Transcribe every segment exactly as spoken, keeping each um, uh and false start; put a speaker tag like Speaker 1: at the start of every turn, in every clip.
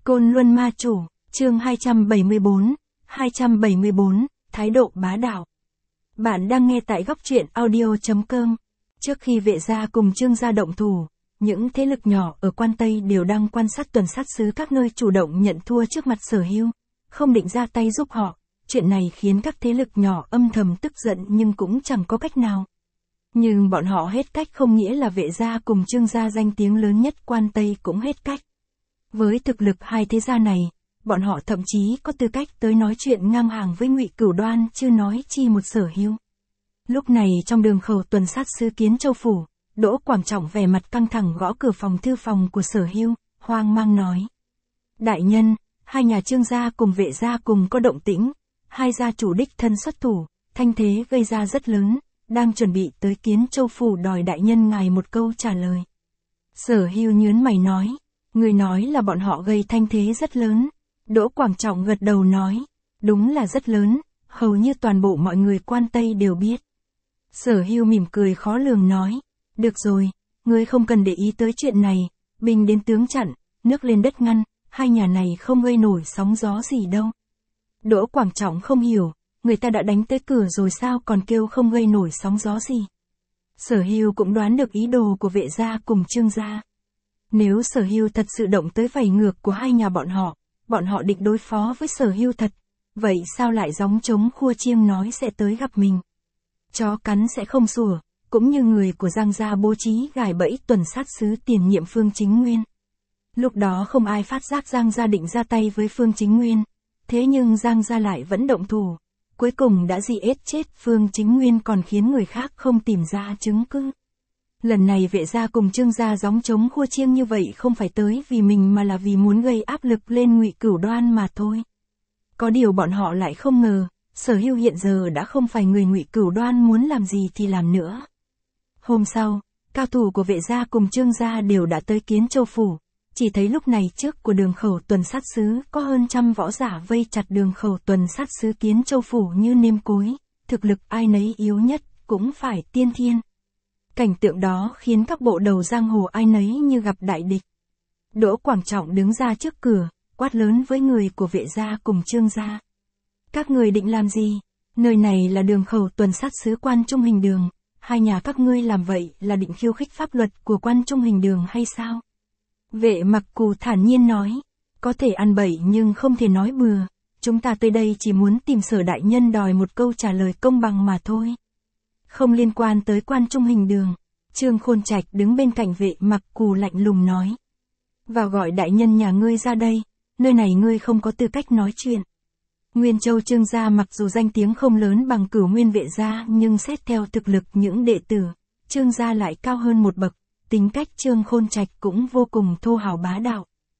Speaker 1: Côn Luân Ma Chủ, chương hai trăm bảy mươi bốn, hai trăm bảy mươi bốn, thái độ bá đạo. Bạn đang nghe tại góc truyện audio chấm com. Trước khi Vệ gia cùng Trương gia động thủ, những thế lực nhỏ ở Quan Tây đều đang quan sát tuần sát sứ các nơi chủ động nhận thua trước mặt Sở Hưu, không định ra tay giúp họ. Chuyện này khiến các thế lực nhỏ âm thầm tức giận nhưng cũng chẳng có cách nào. Nhưng bọn họ hết cách không nghĩa là Vệ gia cùng Trương gia danh tiếng lớn nhất Quan Tây cũng hết cách. Với thực lực hai thế gia này, bọn họ thậm chí có tư cách tới nói chuyện ngang hàng với Ngụy Cửu Đoan chưa nói chi một Sở Hưu. Lúc này trong đường khẩu tuần sát sứ Kiến Châu phủ, Đỗ Quảng Trọng vẻ mặt căng thẳng gõ cửa phòng thư phòng của Sở Hưu, hoang mang nói: Đại nhân, hai nhà Trương gia cùng Vệ gia cùng có động tĩnh, hai gia chủ đích thân xuất thủ, thanh thế gây ra rất lớn, đang chuẩn bị tới Kiến Châu phủ đòi đại nhân ngài một câu trả lời. Sở Hưu nhướng mày nói: Người nói là bọn họ gây thanh thế rất lớn. Đỗ Quảng Trọng gật đầu nói: Đúng là rất lớn, hầu như toàn bộ mọi người Quan Tây đều biết. Sở Hưu mỉm cười khó lường nói: Được rồi, ngươi không cần để ý tới chuyện này, binh đến tướng chặn, nước lên đất ngăn, hai nhà này không gây nổi sóng gió gì đâu. Đỗ Quảng Trọng không hiểu, người ta đã đánh tới cửa rồi sao còn kêu không gây nổi sóng gió gì. Sở Hưu cũng đoán được ý đồ của Vệ gia cùng Trương gia. Nếu Sở Hưu thật sự động tới vảy ngược của hai nhà bọn họ, bọn họ định đối phó với Sở Hưu thật, vậy sao lại gióng trống khua chiêng nói sẽ tới gặp mình. Chó cắn sẽ không sủa, cũng như người của Giang gia bố trí gài bẫy tuần sát sứ tiền nhiệm Phương Chính Nguyên. Lúc đó không ai phát giác Giang gia định ra tay với Phương Chính Nguyên, thế nhưng Giang gia lại vẫn động thủ, cuối cùng đã di ết chết Phương Chính Nguyên còn khiến người khác không tìm ra chứng cứ. Lần này Vệ gia cùng Trương gia gióng trống khua chiêng như vậy không phải tới vì mình mà là vì muốn gây áp lực lên Ngụy Cửu Đoan mà thôi. Có điều bọn họ lại không ngờ, Sở Hưu hiện giờ đã không phải người Ngụy Cửu Đoan muốn làm gì thì làm nữa. Hôm sau, cao thủ của Vệ gia cùng Trương gia đều đã tới Kiến Châu phủ, chỉ thấy lúc này trước của đường khẩu tuần sát sứ có hơn trăm võ giả vây chặt đường khẩu tuần sát sứ Kiến Châu phủ như nêm cối, thực lực ai nấy yếu nhất cũng phải tiên thiên. Cảnh tượng đó khiến các bộ đầu giang hồ ai nấy như gặp đại địch. Đỗ Quảng Trọng đứng ra trước cửa, quát lớn với người của Vệ gia cùng Trương gia: Các người định làm gì? Nơi này là đường khẩu tuần sát sứ Quan Trung Hình Đường, hai nhà các ngươi làm vậy là định khiêu khích pháp luật của Quan Trung Hình Đường hay sao? Vệ Mặc Cù thản nhiên nói: Có thể ăn bậy nhưng không thể nói bừa, chúng ta tới đây chỉ muốn tìm Sở đại nhân đòi một câu trả lời công bằng mà thôi. Không liên quan tới Quan Trung Hình Đường. Trương Khôn Trạch đứng bên cạnh Vệ Mặc Cù lạnh lùng nói: Vào gọi đại nhân nhà ngươi ra đây, nơi này ngươi không có tư cách nói chuyện. Nguyên Châu Trương gia mặc dù danh tiếng không lớn bằng Cửu Nguyên Vệ gia nhưng xét theo thực lực những đệ tử, Trương gia lại cao hơn một bậc, tính cách Trương Khôn Trạch cũng vô cùng thô hào bá đạo.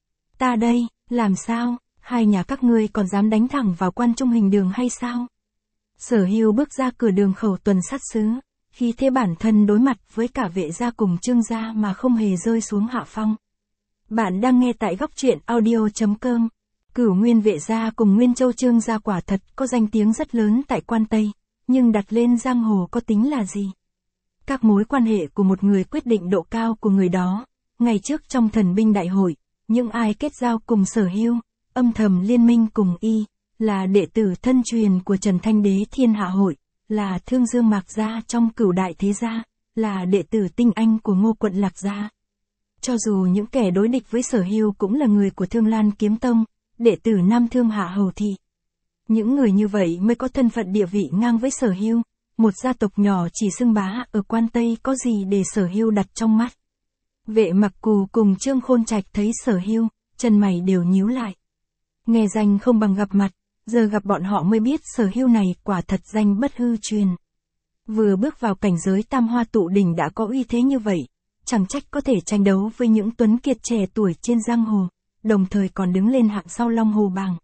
Speaker 1: Ta đây, làm sao, hai nhà các ngươi còn dám đánh thẳng vào Quan Trung Hình Đường hay sao? Sở Hưu bước ra cửa đường khẩu tuần sát sứ, khi thế bản thân đối mặt với cả Vệ gia cùng Trương gia mà không hề rơi xuống hạ phong. Bạn đang nghe tại góc truyện audio chấm com. Cửu Nguyên Vệ gia cùng Nguyên Châu Trương gia quả thật có danh tiếng rất lớn tại Quan Tây, nhưng đặt lên giang hồ có tính là gì? Các mối quan hệ của một người quyết định độ cao của người đó. Ngày trước trong thần binh đại hội, những ai kết giao cùng Sở Hưu, âm thầm liên minh cùng y, là đệ tử thân truyền của Trần Thanh Đế Thiên Hạ hội, là Thương Dương Mạc gia trong Cửu Đại Thế gia, là đệ tử tinh anh của Ngô Quận Lạc gia. Cho dù những kẻ đối địch với Sở Hưu cũng là người của Thương Lan Kiếm Tông, đệ tử Nam Thương Hạ Hầu Thị. Những người như vậy mới có thân phận địa vị ngang với Sở Hưu, một gia tộc nhỏ chỉ xưng bá ở Quan Tây có gì để Sở Hưu đặt trong mắt. Vệ Mặc Cù cùng Trương Khôn Trạch thấy Sở Hưu, chân mày đều nhíu lại. Nghe danh không bằng gặp mặt, giờ gặp bọn họ mới biết Sở Hưu này quả thật danh bất hư truyền. Vừa bước vào cảnh giới Tam Hoa Tụ Đỉnh đã có uy thế như vậy, chẳng trách có thể tranh đấu với những tuấn kiệt trẻ tuổi trên giang hồ, đồng thời còn đứng lên hạng sau Long Hồ bảng.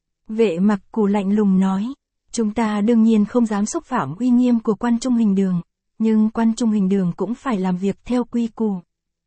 Speaker 1: Vệ Mặc Cù lạnh lùng nói: Chúng ta đương nhiên không dám xúc phạm uy nghiêm của Quan Trung Hình Đường, nhưng Quan Trung Hình Đường cũng phải làm việc theo quy củ.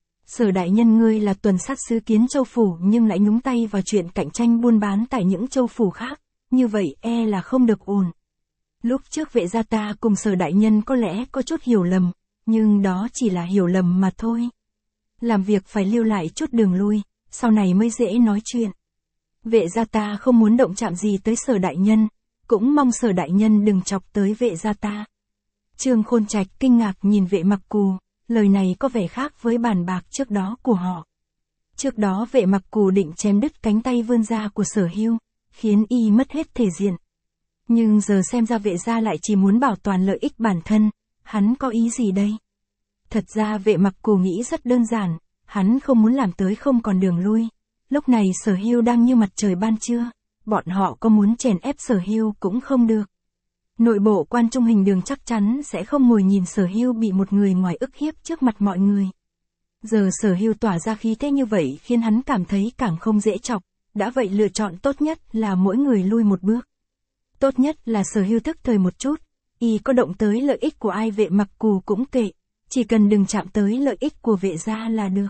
Speaker 1: Sở đại nhân ngươi là tuần sát sứ Kiến Châu phủ nhưng lại nhúng tay vào chuyện cạnh tranh buôn bán tại những châu phủ khác, như vậy e là không được ổn. Lúc trước Vệ gia ta cùng Sở đại nhân có lẽ có chút hiểu lầm, nhưng đó chỉ là hiểu lầm mà thôi. Làm việc phải lưu lại chút đường lui, sau này mới dễ nói chuyện. Vệ gia ta không muốn động chạm gì tới Sở đại nhân, cũng mong Sở đại nhân đừng chọc tới vệ gia ta. Trương Khôn Trạch kinh ngạc nhìn Vệ Mặc Cù, lời này có vẻ khác với bàn bạc trước đó của họ. Trước đó Vệ Mặc Cù định chém đứt cánh tay vươn ra của Sở Hưu, khiến y mất hết thể diện. Nhưng giờ xem ra vệ gia lại chỉ muốn bảo toàn lợi ích bản thân, hắn có ý gì đây? Thật ra Vệ Mặc Cù nghĩ rất đơn giản, hắn không muốn làm tới không còn đường lui. Lúc này Sở Hưu đang như mặt trời ban trưa, bọn họ có muốn chèn ép Sở Hưu cũng không được. Nội bộ Quan Trung Hình Đường chắc chắn sẽ không ngồi nhìn Sở Hưu bị một người ngoài ức hiếp trước mặt mọi người. Giờ Sở Hưu tỏa ra khí thế như vậy khiến hắn cảm thấy càng không dễ chọc, đã vậy lựa chọn tốt nhất là mỗi người lui một bước. Tốt nhất là Sở Hưu thức thời một chút, y có động tới lợi ích của ai Vệ Mặc Cù cũng kệ, chỉ cần đừng chạm tới lợi ích của vệ gia là được.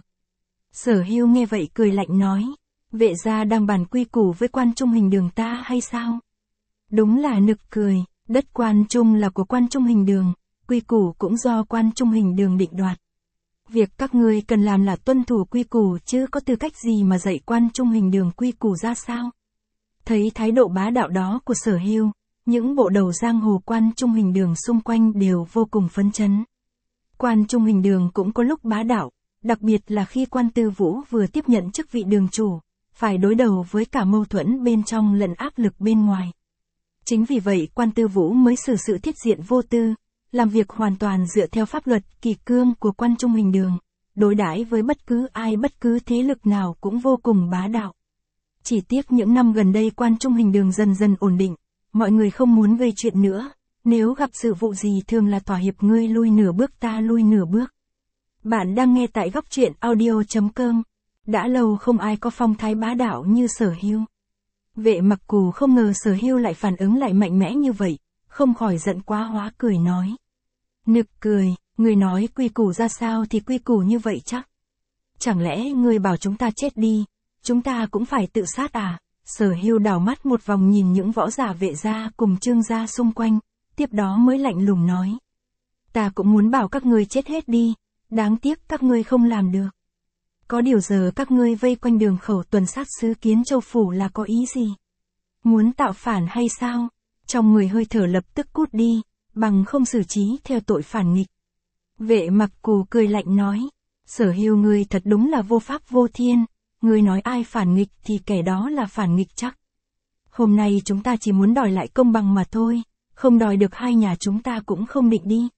Speaker 1: Sở Hưu nghe vậy cười lạnh nói, vệ gia đang bàn quy củ với Quan Trung Hình Đường ta hay sao? Đúng là nực cười, đất Quan Trung là của Quan Trung Hình Đường, quy củ cũng do Quan Trung Hình Đường định đoạt. Việc các ngươi cần làm là tuân thủ quy củ chứ có tư cách gì mà dạy Quan Trung Hình Đường quy củ ra sao? Thấy thái độ bá đạo đó của Sở Hưu, những bộ đầu giang hồ Quan Trung Hình Đường xung quanh đều vô cùng phấn chấn. Quan Trung Hình Đường cũng có lúc bá đạo, đặc biệt là khi Quan Tư Vũ vừa tiếp nhận chức vị đường chủ, phải đối đầu với cả mâu thuẫn bên trong lẫn áp lực bên ngoài. Chính vì vậy Quan Tư Vũ mới xử sự thiết diện vô tư, làm việc hoàn toàn dựa theo pháp luật kỷ cương của Quan Trung Hình Đường, đối đãi với bất cứ ai bất cứ thế lực nào cũng vô cùng bá đạo. Chỉ tiếc những năm gần đây Quan Trung Hình Đường dần dần ổn định, mọi người không muốn gây chuyện nữa, nếu gặp sự vụ gì thường là thỏa hiệp ngươi lui nửa bước ta lui nửa bước. Bạn đang nghe tại góc truyện audio chấm com. Đã lâu không ai có phong thái bá đạo như Sở Hưu. Vệ Mặc Cù không ngờ Sở Hưu lại phản ứng lại mạnh mẽ như vậy, không khỏi giận quá hóa cười nói. Nực cười, người nói quy củ ra sao thì quy củ như vậy chắc. Chẳng lẽ người bảo chúng ta chết đi, chúng ta cũng phải tự sát à? Sở Hưu đảo mắt một vòng nhìn những võ giả vệ gia cùng Trương gia xung quanh, tiếp đó mới lạnh lùng nói. Ta cũng muốn bảo các ngươi chết hết đi, đáng tiếc các ngươi không làm được. Có điều giờ các ngươi vây quanh đường khẩu tuần sát sứ Kiến Châu Phủ là có ý gì? Muốn tạo phản hay sao? Trong người hơi thở lập tức cút đi, bằng không xử trí theo tội phản nghịch. Vệ Mặc Cù cười lạnh nói, Sở Hưu ngươi thật đúng là vô pháp vô thiên, ngươi nói ai phản nghịch thì kẻ đó là phản nghịch chắc. Hôm nay chúng ta chỉ muốn đòi lại công bằng mà thôi, không đòi được hai nhà chúng ta cũng không định đi.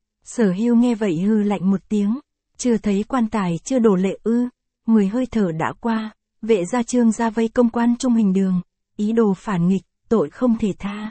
Speaker 1: Sở Hưu nghe vậy hư lạnh một tiếng, chưa thấy quan tài chưa đổ lệ ư, mười hơi thở đã qua, vệ gia Trương gia vây công Quan Trung Hình Đường, ý đồ phản nghịch, tội không thể tha.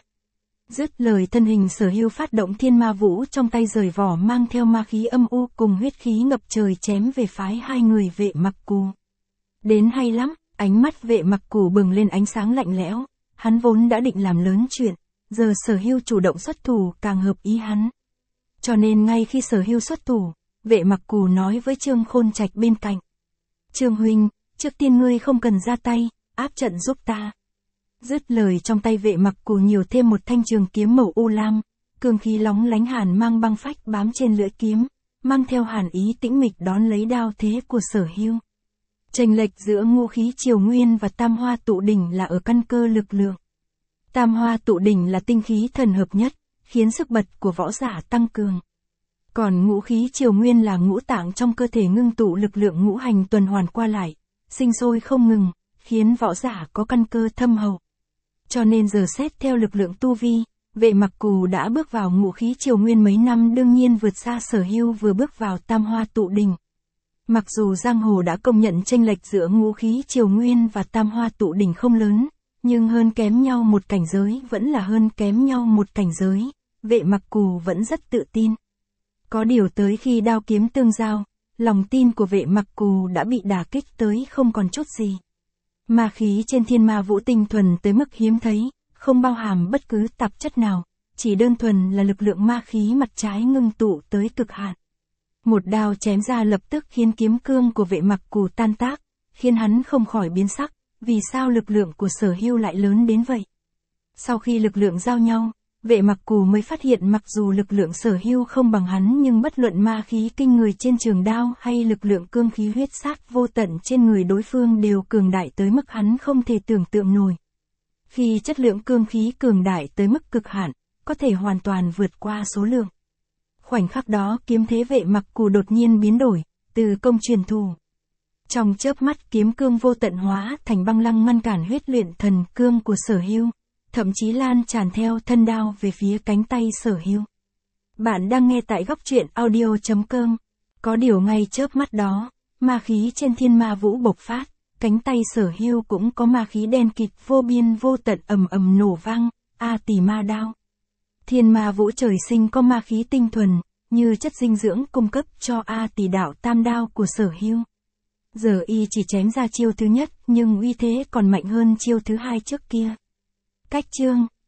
Speaker 1: Dứt lời thân hình Sở Hưu phát động thiên ma vũ trong tay rời vỏ mang theo ma khí âm u cùng huyết khí ngập trời chém về phái hai người Vệ Mặc Cù. Đến hay lắm, ánh mắt Vệ Mặc Cù bừng lên ánh sáng lạnh lẽo, hắn vốn đã định làm lớn chuyện, giờ Sở Hưu chủ động xuất thủ càng hợp ý hắn. Cho nên ngay khi Sở Hưu xuất thủ, Vệ Mặc Cù nói với Trương Khôn Trạch bên cạnh. Trương huynh, trước tiên ngươi không cần ra tay, áp trận giúp ta. Dứt lời trong tay Vệ Mặc Cù nhiều thêm một thanh trường kiếm màu u lam, cương khí lóng lánh hàn mang băng phách bám trên lưỡi kiếm, mang theo hàn ý tĩnh mịch đón lấy đao thế của Sở Hưu. Chênh lệch giữa ngũ khí triều nguyên và tam hoa tụ đỉnh là ở căn cơ lực lượng. Tam hoa tụ đỉnh là tinh khí thần hợp nhất, khiến sức bật của võ giả tăng cường. Còn ngũ khí triều nguyên là ngũ tạng trong cơ thể ngưng tụ lực lượng ngũ hành tuần hoàn qua lại, sinh sôi không ngừng, khiến võ giả có căn cơ thâm hậu. Cho nên giờ xét theo lực lượng tu vi, Vệ Mặc Cù đã bước vào ngũ khí triều nguyên mấy năm đương nhiên vượt xa Sở Hưu vừa bước vào tam hoa tụ đỉnh. Mặc dù giang hồ đã công nhận chênh lệch giữa ngũ khí triều nguyên và tam hoa tụ đỉnh không lớn, nhưng hơn kém nhau một cảnh giới vẫn là hơn kém nhau một cảnh giới, Vệ Mặc Cù vẫn rất tự tin. Có điều tới khi đao kiếm tương giao, lòng tin của Vệ Mặc Cù đã bị đả kích tới không còn chút gì. Ma khí trên thiên ma vũ tinh thuần tới mức hiếm thấy, không bao hàm bất cứ tạp chất nào, chỉ đơn thuần là lực lượng ma khí mặt trái ngưng tụ tới cực hạn. Một đao chém ra lập tức khiến kiếm cương của Vệ Mặc Cù tan tác, khiến hắn không khỏi biến sắc, vì sao lực lượng của Sở Hưu lại lớn đến vậy? Sau khi lực lượng giao nhau, Vệ Mặc Cù mới phát hiện mặc dù lực lượng Sở Hưu không bằng hắn nhưng bất luận ma khí kinh người trên trường đao hay lực lượng cương khí huyết sát vô tận trên người đối phương đều cường đại tới mức hắn không thể tưởng tượng nổi. Khi chất lượng cương khí cường đại tới mức cực hạn, có thể hoàn toàn vượt qua số lượng. Khoảnh khắc đó kiếm thế Vệ Mặc Cù đột nhiên biến đổi, từ công truyền thủ. Trong chớp mắt kiếm cương vô tận hóa thành băng lăng ngăn cản huyết luyện thần cương của Sở Hưu, thậm chí lan tràn theo thân đao về phía cánh tay Sở Hưu. Bạn đang nghe tại góc truyện audio chấm com. Có điều ngay chớp mắt đó, ma khí trên thiên ma vũ bộc phát, cánh tay Sở Hưu cũng có ma khí đen kịt vô biên vô tận ầm ầm nổ vang, A Tỳ Ma đao. Thiên ma vũ trời sinh có ma khí tinh thuần, như chất dinh dưỡng cung cấp cho A Tỳ đạo tam đao của Sở Hưu. Giờ y chỉ chém ra chiêu thứ nhất, nhưng uy thế còn mạnh hơn chiêu thứ hai trước kia. Cách chương